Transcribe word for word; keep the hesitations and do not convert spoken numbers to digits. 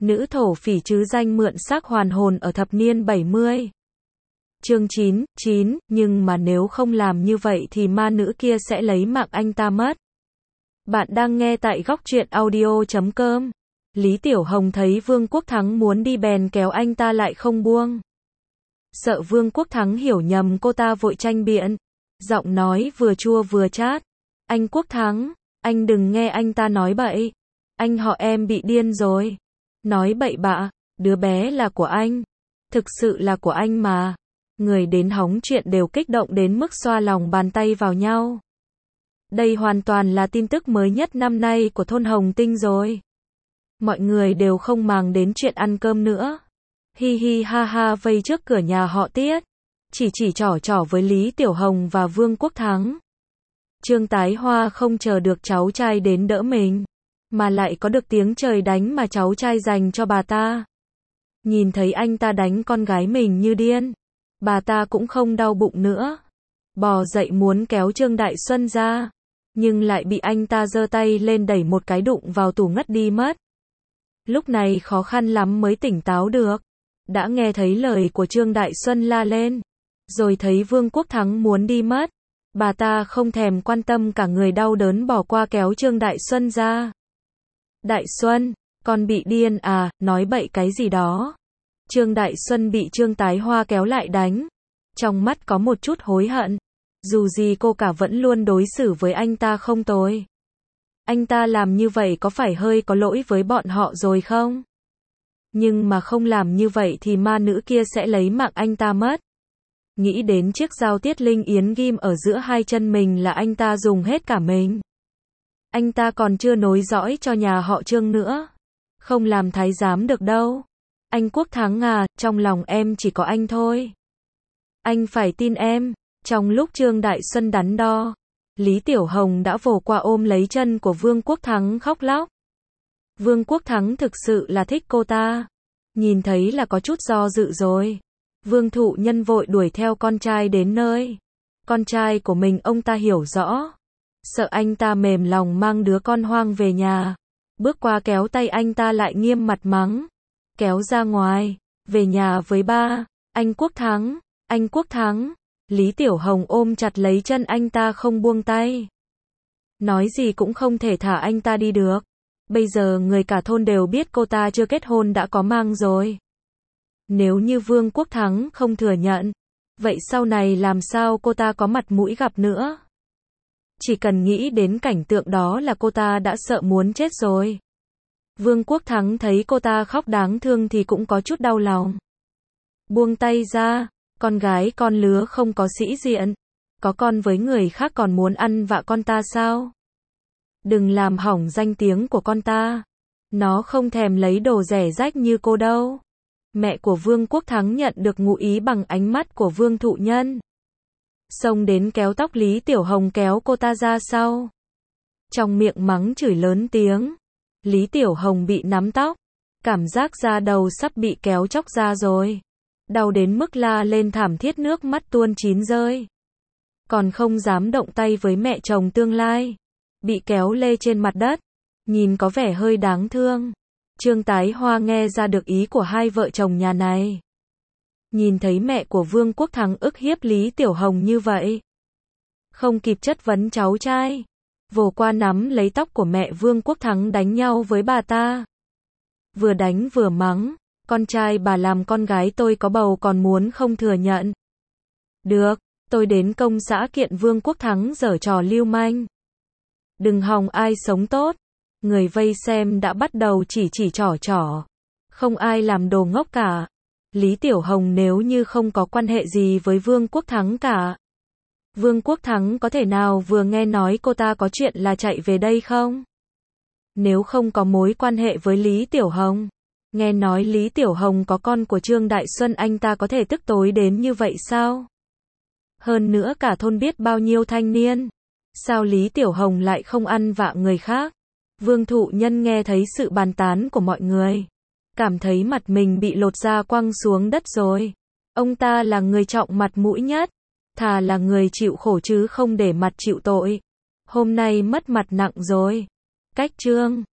nữ thổ phỉ chứ danh mượn xác hoàn hồn ở thập niên bảy mươi. Chương chín, chín, nhưng mà nếu không làm như vậy thì ma nữ kia sẽ lấy mạng anh ta mất. Bạn đang nghe tại góc truyện audio chấm com. Lý Tiểu Hồng thấy Vương Quốc Thắng muốn đi bèn kéo anh ta lại không buông. Sợ Vương Quốc Thắng hiểu nhầm cô ta vội tranh biện. Giọng nói vừa chua vừa chát. Anh Quốc Thắng, anh đừng nghe anh ta nói bậy. Anh họ em bị điên rồi. Nói bậy bạ, đứa bé là của anh. Thực sự là của anh mà. Người đến hóng chuyện đều kích động đến mức xoa lòng bàn tay vào nhau. Đây hoàn toàn là tin tức mới nhất năm nay của thôn Hồng Tinh rồi. Mọi người đều không màng đến chuyện ăn cơm nữa. Hi hi ha ha vây trước cửa nhà họ Tiết. Chỉ chỉ trỏ trỏ với Lý Tiểu Hồng và Vương Quốc Thắng. Trương Tái Hoa không chờ được cháu trai đến đỡ mình. Mà lại có được tiếng trời đánh mà cháu trai dành cho bà ta. Nhìn thấy anh ta đánh con gái mình như điên. Bà ta cũng không đau bụng nữa. Bò dậy muốn kéo Trương Đại Xuân ra. Nhưng lại bị anh ta giơ tay lên đẩy một cái đụng vào tủ ngất đi mất. Lúc này khó khăn lắm mới tỉnh táo được. Đã nghe thấy lời của Trương Đại Xuân la lên. Rồi thấy Vương Quốc Thắng muốn đi mất. Bà ta không thèm quan tâm cả người đau đớn bỏ qua kéo Trương Đại Xuân ra. Đại Xuân, con bị điên à, nói bậy cái gì đó. Trương Đại Xuân bị Trương Tái Hoa kéo lại đánh. Trong mắt có một chút hối hận. Dù gì cô cả vẫn luôn đối xử với anh ta không tồi. Anh ta làm như vậy có phải hơi có lỗi với bọn họ rồi không? Nhưng mà không làm như vậy thì ma nữ kia sẽ lấy mạng anh ta mất. Nghĩ đến chiếc dao Tiết Linh Yến ghim ở giữa hai chân mình là anh ta dùng hết cả mình. Anh ta còn chưa nối dõi cho nhà họ Trương nữa. Không làm thái giám được đâu. Anh Quốc Thắng à, trong lòng em chỉ có anh thôi. Anh phải tin em. Trong lúc Trương Đại Xuân đắn đo, Lý Tiểu Hồng đã vồ qua ôm lấy chân của Vương Quốc Thắng khóc lóc. Vương Quốc Thắng thực sự là thích cô ta. Nhìn thấy là có chút do dự rồi. Vương Thụ Nhân vội đuổi theo con trai đến nơi. Con trai của mình ông ta hiểu rõ. Sợ anh ta mềm lòng mang đứa con hoang về nhà. Bước qua kéo tay anh ta lại nghiêm mặt mắng. Kéo ra ngoài. Về nhà với ba. Anh Quốc Thắng. Anh Quốc Thắng. Lý Tiểu Hồng ôm chặt lấy chân anh ta không buông tay. Nói gì cũng không thể thả anh ta đi được. Bây giờ người cả thôn đều biết cô ta chưa kết hôn đã có mang rồi. Nếu như Vương Quốc Thắng không thừa nhận, vậy sau này làm sao cô ta có mặt mũi gặp nữa? Chỉ cần nghĩ đến cảnh tượng đó là cô ta đã sợ muốn chết rồi. Vương Quốc Thắng thấy cô ta khóc đáng thương thì cũng có chút đau lòng. Buông tay ra, con gái con lứa không có sĩ diện. Có con với người khác còn muốn ăn vạ con ta sao? Đừng làm hỏng danh tiếng của con ta. Nó không thèm lấy đồ rẻ rách như cô đâu. Mẹ của Vương Quốc Thắng nhận được ngụ ý bằng ánh mắt của Vương Thụ Nhân. Xông đến kéo tóc Lý Tiểu Hồng kéo cô ta ra sau. Trong miệng mắng chửi lớn tiếng. Lý Tiểu Hồng bị nắm tóc. Cảm giác da đầu sắp bị kéo chóc ra rồi. Đau đến mức la lên thảm thiết nước mắt tuôn chín rơi. Còn không dám động tay với mẹ chồng tương lai. Bị kéo lê trên mặt đất. Nhìn có vẻ hơi đáng thương. Trương Tái Hoa nghe ra được ý của hai vợ chồng nhà này. Nhìn thấy mẹ của Vương Quốc Thắng ức hiếp Lý Tiểu Hồng như vậy. Không kịp chất vấn cháu trai. Vồ qua nắm lấy tóc của mẹ Vương Quốc Thắng đánh nhau với bà ta. Vừa đánh vừa mắng. Con trai bà làm con gái tôi có bầu còn muốn không thừa nhận. Được, tôi đến công xã kiện Vương Quốc Thắng giở trò lưu manh. Đừng hòng ai sống tốt. Người vây xem đã bắt đầu chỉ chỉ trỏ trỏ. Không ai làm đồ ngốc cả. Lý Tiểu Hồng nếu như không có quan hệ gì với Vương Quốc Thắng cả. Vương Quốc Thắng có thể nào vừa nghe nói cô ta có chuyện là chạy về đây không? Nếu không có mối quan hệ với Lý Tiểu Hồng. Nghe nói Lý Tiểu Hồng có con của Trương Đại Xuân anh ta có thể tức tối đến như vậy sao? Hơn nữa cả thôn biết bao nhiêu thanh niên. Sao Lý Tiểu Hồng lại không ăn vạ người khác? Vương Thụ Nhân nghe thấy sự bàn tán của mọi người. Cảm thấy mặt mình bị lột ra quăng xuống đất rồi. Ông ta là người trọng mặt mũi nhất. Thà là người chịu khổ chứ không để mặt chịu tội. Hôm nay mất mặt nặng rồi. Cách chương